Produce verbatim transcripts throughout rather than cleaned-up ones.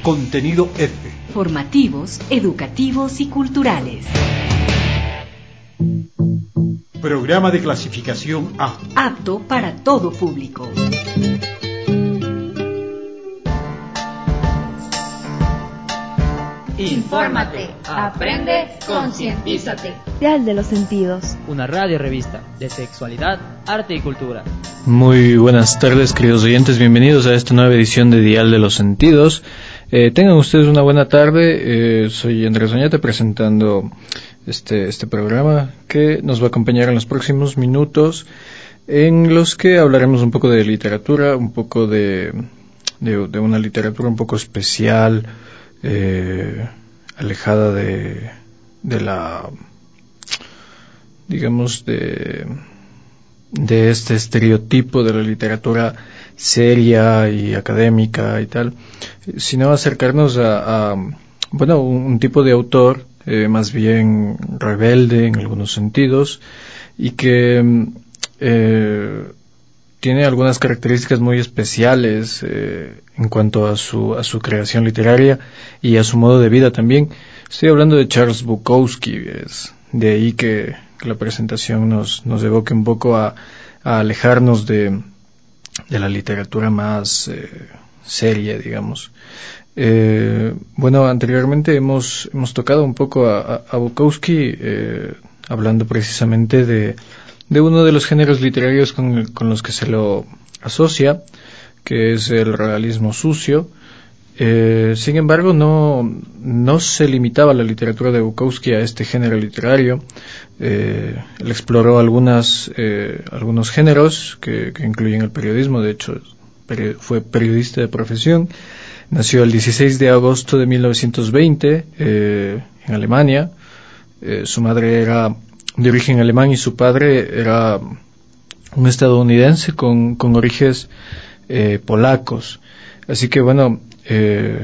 Contenido F. Formativos, educativos y culturales. Programa de clasificación A. Apto para todo público. Infórmate, aprende, concientízate. Dial de los Sentidos. Una radio revista de sexualidad, arte y cultura. Muy buenas tardes, queridos oyentes. Bienvenidos a esta nueva edición de Dial de los Sentidos. Eh, tengan ustedes una buena tarde. Eh, soy Andrés Oñate presentando este, este programa que nos va a acompañar en los próximos minutos, en los que hablaremos un poco de literatura, un poco de, de, de una literatura un poco especial, eh, alejada de, de la, digamos, de, de este estereotipo de la literatura seria y académica y tal, sino acercarnos a, a bueno, un, un tipo de autor eh, más bien rebelde en algunos sentidos y que eh, tiene algunas características muy especiales eh, en cuanto a su a su creación literaria y a su modo de vida también. Estoy hablando de Charles Bukowski. Es de ahí que, que la presentación nos nos evoque un poco a, a alejarnos de de la literatura más eh, seria, digamos. Eh, bueno, anteriormente hemos hemos tocado un poco a, a, a Bukowski, eh, hablando precisamente de de uno de los géneros literarios con, con los que se lo asocia, que es el realismo sucio. Eh, sin embargo, no, no se limitaba la literatura de Bukowski a este género literario. Eh, él exploró algunas, eh, algunos géneros que, que incluyen el periodismo. De hecho, peri- fue periodista de profesión. Nació el dieciséis de agosto de mil novecientos veinte eh, en Alemania. Eh, su madre era de origen alemán y su padre era un estadounidense con, con orígenes eh, polacos. Así que bueno, eh,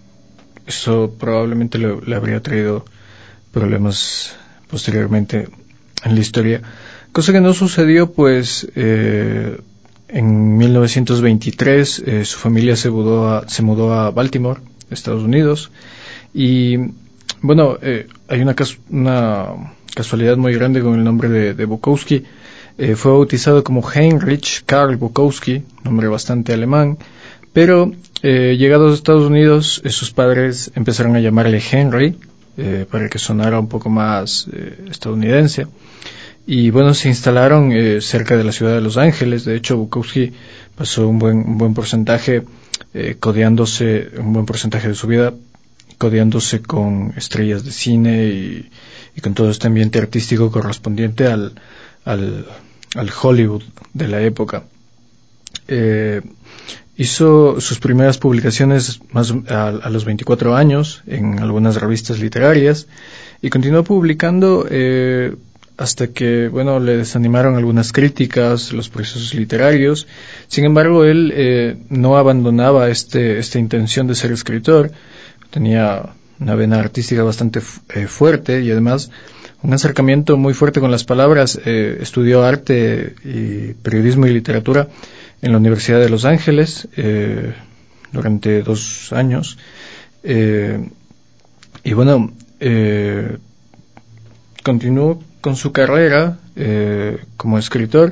eso probablemente le, le habría traído problemas posteriormente en la historia. Cosa que no sucedió, pues eh, en mil novecientos veintitrés eh, su familia se mudó a, se mudó a Baltimore, Estados Unidos, y bueno, eh, hay una, cas- una casualidad muy grande con el nombre de, de Bukowski. Eh, fue bautizado como Heinrich Karl Bukowski, nombre bastante alemán, pero eh, llegados a Estados Unidos, eh, sus padres empezaron a llamarle Henry, eh, para que sonara un poco más eh, estadounidense. Y bueno, se instalaron eh, cerca de la ciudad de Los Ángeles. De hecho, Bukowski pasó un buen, un buen porcentaje, eh, codeándose, un buen porcentaje de su vida, codeándose con estrellas de cine y, y con todo este ambiente artístico correspondiente al, al, al Hollywood de la época. Eh, hizo sus primeras publicaciones más a, a los veinticuatro años en algunas revistas literarias y continuó publicando eh, hasta que, bueno, le desanimaron algunas críticas, los procesos literarios. Sin embargo, él eh, no abandonaba este, esta intención de ser escritor. Tenía una vena artística bastante eh, fuerte y además un acercamiento muy fuerte con las palabras. Eh, estudió arte y periodismo y literatura en la Universidad de Los Ángeles eh, durante dos años. Eh, y bueno, eh, continuó con su carrera eh, como escritor.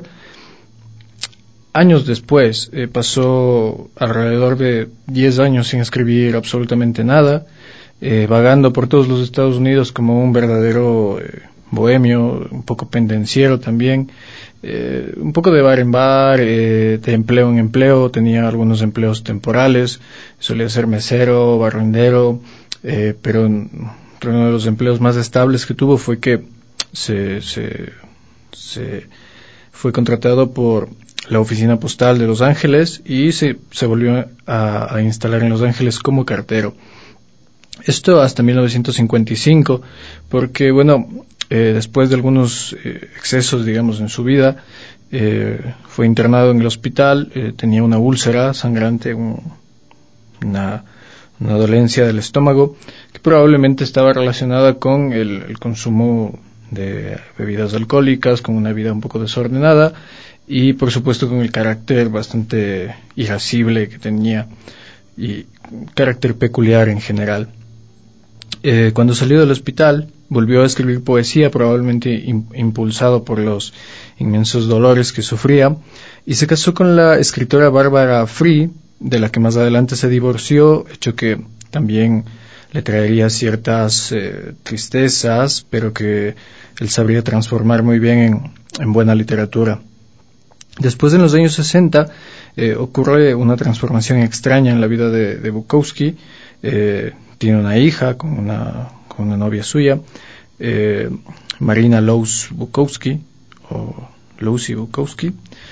Años después, eh, pasó alrededor de diez años sin escribir absolutamente nada, eh, vagando por todos los Estados Unidos como un verdadero eh, bohemio, un poco pendenciero también, eh, un poco de bar en bar, eh, de empleo en empleo. Tenía algunos empleos temporales, solía ser mesero, barrendero, eh, pero uno de los empleos más estables que tuvo fue que se, se, se fue contratado por la oficina postal de Los Ángeles y se, se volvió a, a instalar en Los Ángeles como cartero. Esto hasta mil novecientos cincuenta y cinco, porque bueno, eh, después de algunos eh, excesos, digamos, en su vida, eh, fue internado en el hospital. Eh, tenía una úlcera sangrante, un, una, una dolencia del estómago que probablemente estaba relacionada con el, el consumo de bebidas alcohólicas, con una vida un poco desordenada y por supuesto con el carácter bastante irascible que tenía. y carácter peculiar en general. Eh, cuando salió del hospital, volvió a escribir poesía, probablemente im- impulsado por los inmensos dolores que sufría, y se casó con la escritora Bárbara Free, de la que más adelante se divorció, hecho que también le traería ciertas eh, tristezas, pero que él sabría transformar muy bien en, en buena literatura. Después, en los años sesenta, eh, ocurre una transformación extraña en la vida de, de Bukowski. Eh, tiene una hija con una, con una novia suya, eh, Marina Loos Bukowski, o Lucy Bukowski,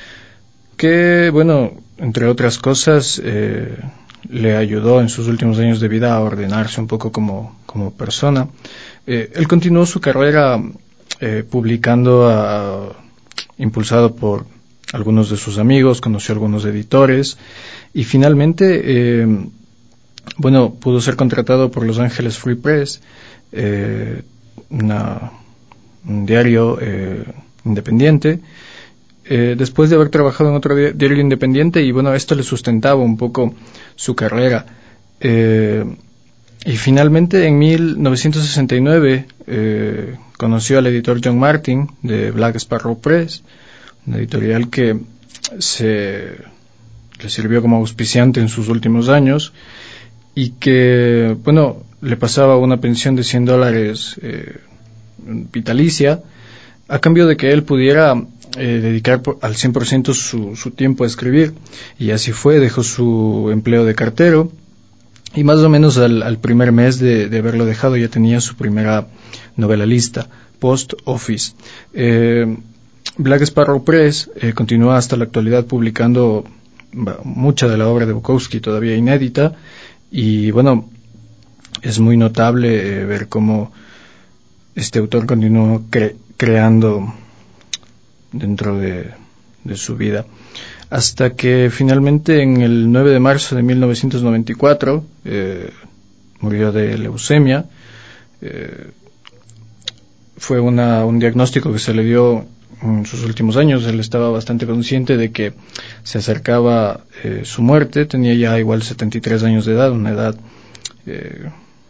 que, bueno, entre otras cosas, eh, le ayudó en sus últimos años de vida a ordenarse un poco como, como persona. Eh, él continuó su carrera eh, publicando, a, impulsado por algunos de sus amigos, conoció a algunos editores y finalmente, eh, bueno, pudo ser contratado por Los Ángeles Free Press, eh, una, un diario eh, independiente, eh, después de haber trabajado en otro diario independiente, y bueno, esto le sustentaba un poco su carrera. Eh, y finalmente, en mil novecientos sesenta y nueve, eh, conoció al editor John Martin de Black Sparrow Press, una editorial que se le sirvió como auspiciante en sus últimos años y que, bueno, le pasaba una pensión de cien dólares eh, vitalicia a cambio de que él pudiera eh, dedicar por, al cien por ciento su, su tiempo a escribir, y así fue. Dejó su empleo de cartero y más o menos al, al primer mes de, de haberlo dejado ya tenía su primera novela lista, Post Office. Eh, Black Sparrow Press eh, continúa hasta la actualidad publicando mucha de la obra de Bukowski todavía inédita, y bueno, es muy notable eh, ver cómo este autor continuó cre- creando dentro de, de su vida, hasta que finalmente en el nueve de marzo de mil novecientos noventa y cuatro eh, murió de leucemia. Eh, fue una, un diagnóstico que se le dio en sus últimos años. Él estaba bastante consciente de que se acercaba eh, su muerte. Tenía ya igual setenta y tres años de edad, una edad eh,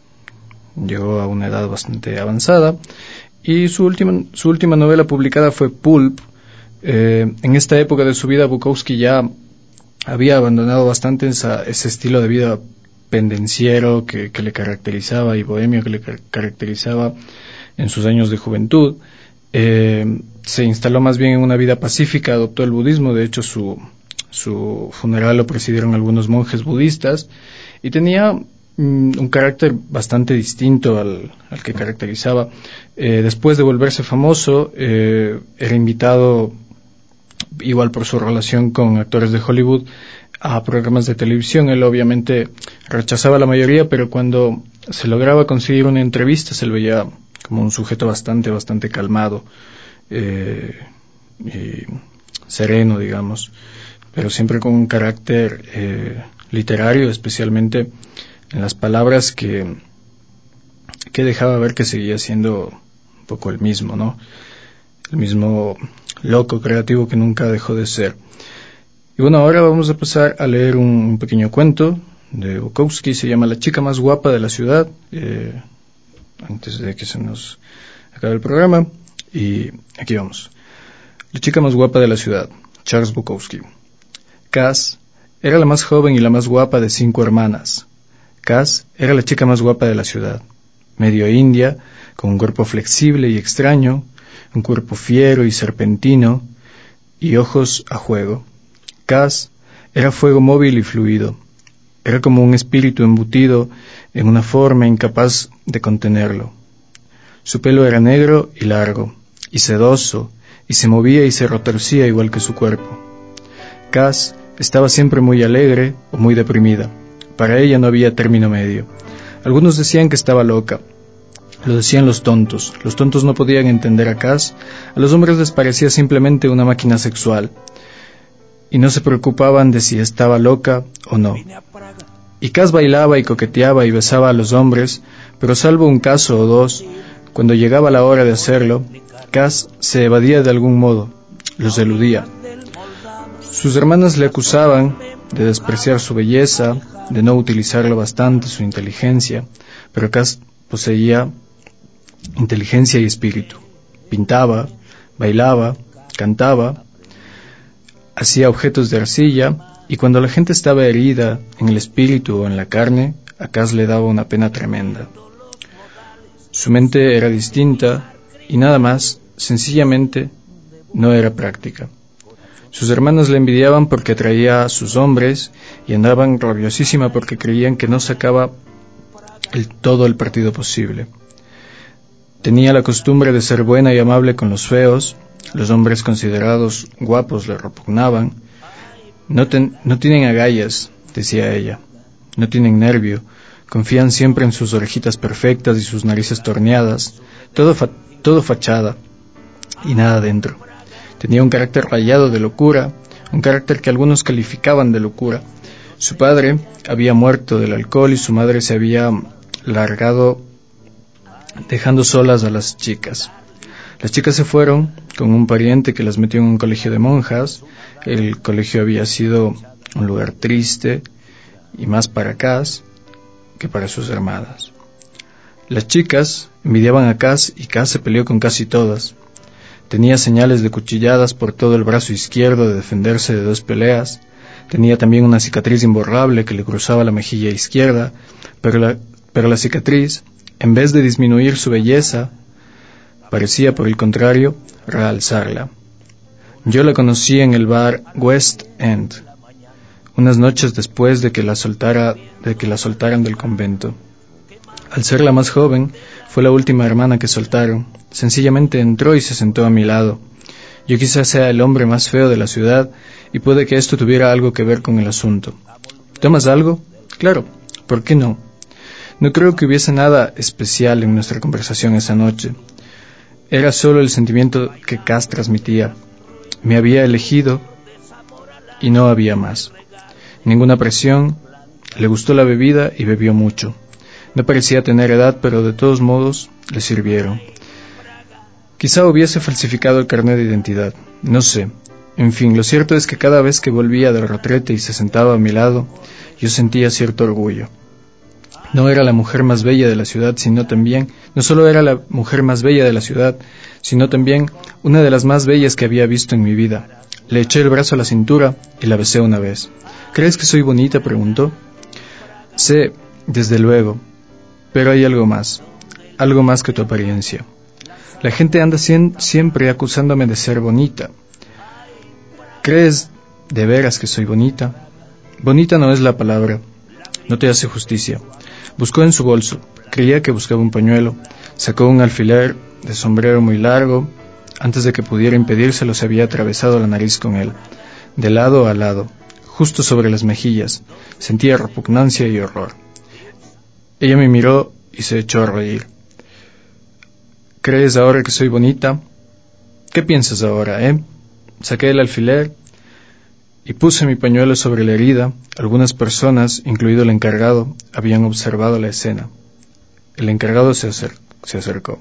llegó a una edad bastante avanzada, y su última su última novela publicada fue Pulp. Eh, en esta época de su vida, Bukowski ya había abandonado bastante esa, ese estilo de vida pendenciero que, que le caracterizaba y bohemio que le car- caracterizaba en sus años de juventud. Eh, se instaló más bien en una vida pacífica, adoptó el budismo. De hecho, su, su funeral lo presidieron algunos monjes budistas, y tenía mm, un carácter bastante distinto al, al que caracterizaba. Eh, después de volverse famoso, eh, era invitado, igual por su relación con actores de Hollywood, a programas de televisión. Él obviamente rechazaba la mayoría, pero cuando se lograba conseguir una entrevista se le veía como un sujeto bastante, bastante calmado eh, y sereno, digamos, pero siempre con un carácter eh, literario, especialmente en las palabras, que, que dejaba ver que seguía siendo un poco el mismo, ¿no? El mismo loco creativo que nunca dejó de ser. Y bueno, ahora vamos a pasar a leer un, un pequeño cuento de Bukowski. Se llama La chica más guapa de la ciudad, eh, antes de que se nos acabe el programa. Y aquí vamos. La chica más guapa de la ciudad, Charles Bukowski. Cass era la más joven y la más guapa de cinco hermanas. Cass era la chica más guapa de la ciudad, medio india, con un cuerpo flexible y extraño, un cuerpo fiero y serpentino, y ojos a juego. Cass era fuego móvil y fluido. Era como un espíritu embutido en una forma incapaz de contenerlo. Su pelo era negro y largo, y sedoso, y se movía y se retorcía igual que su cuerpo. Cass estaba siempre muy alegre o muy deprimida. Para ella no había término medio. Algunos decían que estaba loca. Lo decían los tontos. Los tontos no podían entender a Cass. A los hombres les parecía simplemente una máquina sexual, y no se preocupaban de si estaba loca o no. Y Cass bailaba y coqueteaba y besaba a los hombres, pero salvo un caso o dos, cuando llegaba la hora de hacerlo, Cass se evadía de algún modo, los eludía. Sus hermanas le acusaban de despreciar su belleza, de no utilizarlo bastante su inteligencia, pero Cass poseía inteligencia y espíritu. Pintaba, bailaba, cantaba, hacía objetos de arcilla, y cuando la gente estaba herida en el espíritu o en la carne, a Cass le daba una pena tremenda. Su mente era distinta y nada más, sencillamente, no era práctica. Sus hermanos le envidiaban porque atraía a sus hombres y andaban rabiosísima porque creían que no sacaba el, todo el partido posible. Tenía la costumbre de ser buena y amable con los feos, los hombres considerados guapos le repugnaban. No, ten, no tienen agallas, decía ella, no tienen nervio, confían siempre en sus orejitas perfectas y sus narices torneadas, todo, fa, todo fachada y nada dentro. Tenía un carácter rayado de locura, un carácter que algunos calificaban de locura. Su padre había muerto del alcohol y su madre se había largado dejando solas a las chicas. Las chicas se fueron con un pariente que las metió en un colegio de monjas. El colegio había sido un lugar triste y más para Cass que para sus hermanas. Las chicas envidiaban a Cass y Cass se peleó con casi todas. Tenía señales de cuchilladas por todo el brazo izquierdo de defenderse de dos peleas. Tenía también una cicatriz imborrable que le cruzaba la mejilla izquierda, pero la, pero la cicatriz, en vez de disminuir su belleza, parecía, por el contrario, realzarla. Yo la conocí en el bar West End, unas noches después de que la soltara, de que la soltaran del convento. Al ser la más joven, fue la última hermana que soltaron. Sencillamente entró y se sentó a mi lado. Yo quizás sea el hombre más feo de la ciudad y puede que esto tuviera algo que ver con el asunto. ¿Tomas algo? Claro, ¿por qué no? No creo que hubiese nada especial en nuestra conversación esa noche. Era solo el sentimiento que Cass transmitía. Me había elegido y no había más. Ninguna presión, le gustó la bebida y bebió mucho. No parecía tener edad, pero de todos modos le sirvieron. Quizá hubiese falsificado el carnet de identidad, no sé. En fin, lo cierto es que cada vez que volvía del retrete y se sentaba a mi lado, yo sentía cierto orgullo. No era la mujer más bella de la ciudad, sino también, no solo era la mujer más bella de la ciudad, sino también una de las más bellas que había visto en mi vida. Le eché el brazo a la cintura y la besé una vez. ¿Crees que soy bonita?, preguntó. Sé, desde luego, pero hay algo más, algo más que tu apariencia. La gente anda cien, siempre acusándome de ser bonita. ¿Crees de veras que soy bonita? Bonita no es la palabra, no te hace justicia. Buscó en su bolso, creía que buscaba un pañuelo, sacó un alfiler de sombrero muy largo. Antes de que pudiera impedírselo, se había atravesado la nariz con él, de lado a lado, justo sobre las mejillas. Sentía repugnancia y horror. Ella me miró y se echó a reír. ¿Crees ahora que soy bonita? ¿Qué piensas ahora, eh? Saqué el alfiler y puse mi pañuelo sobre la herida. Algunas personas, incluido el encargado, habían observado la escena. El encargado se, acer- se acercó.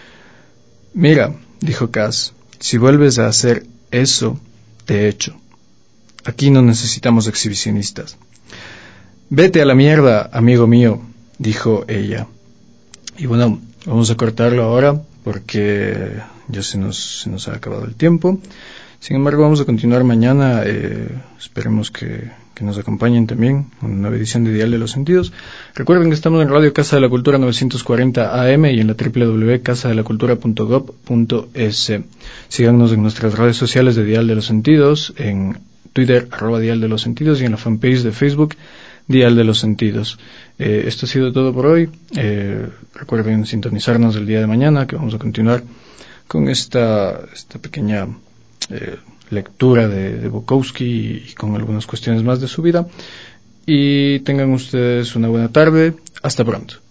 Mira, dijo Cass, si vuelves a hacer eso, te echo. Aquí no necesitamos exhibicionistas. Vete a la mierda, amigo mío, dijo ella. Y bueno, vamos a cortarlo ahora porque ya se nos, se nos ha acabado el tiempo. Sin embargo, vamos a continuar mañana. Eh, esperemos que, que nos acompañen también en una nueva edición de Dial de los Sentidos. Recuerden que estamos en Radio Casa de la Cultura novecientos cuarenta A M y en la doble u doble u doble u punto casa de la cultura punto gob punto es. Síganos en nuestras redes sociales de Dial de los Sentidos, en Twitter, arroba Dial de los Sentidos, y en la fanpage de Facebook, Dial de los Sentidos. Eh, esto ha sido todo por hoy. Eh, recuerden sintonizarnos el día de mañana, que vamos a continuar con esta, esta pequeña eh, lectura de, de Bukowski y, y con algunas cuestiones más de su vida. Y tengan ustedes una buena tarde. Hasta pronto.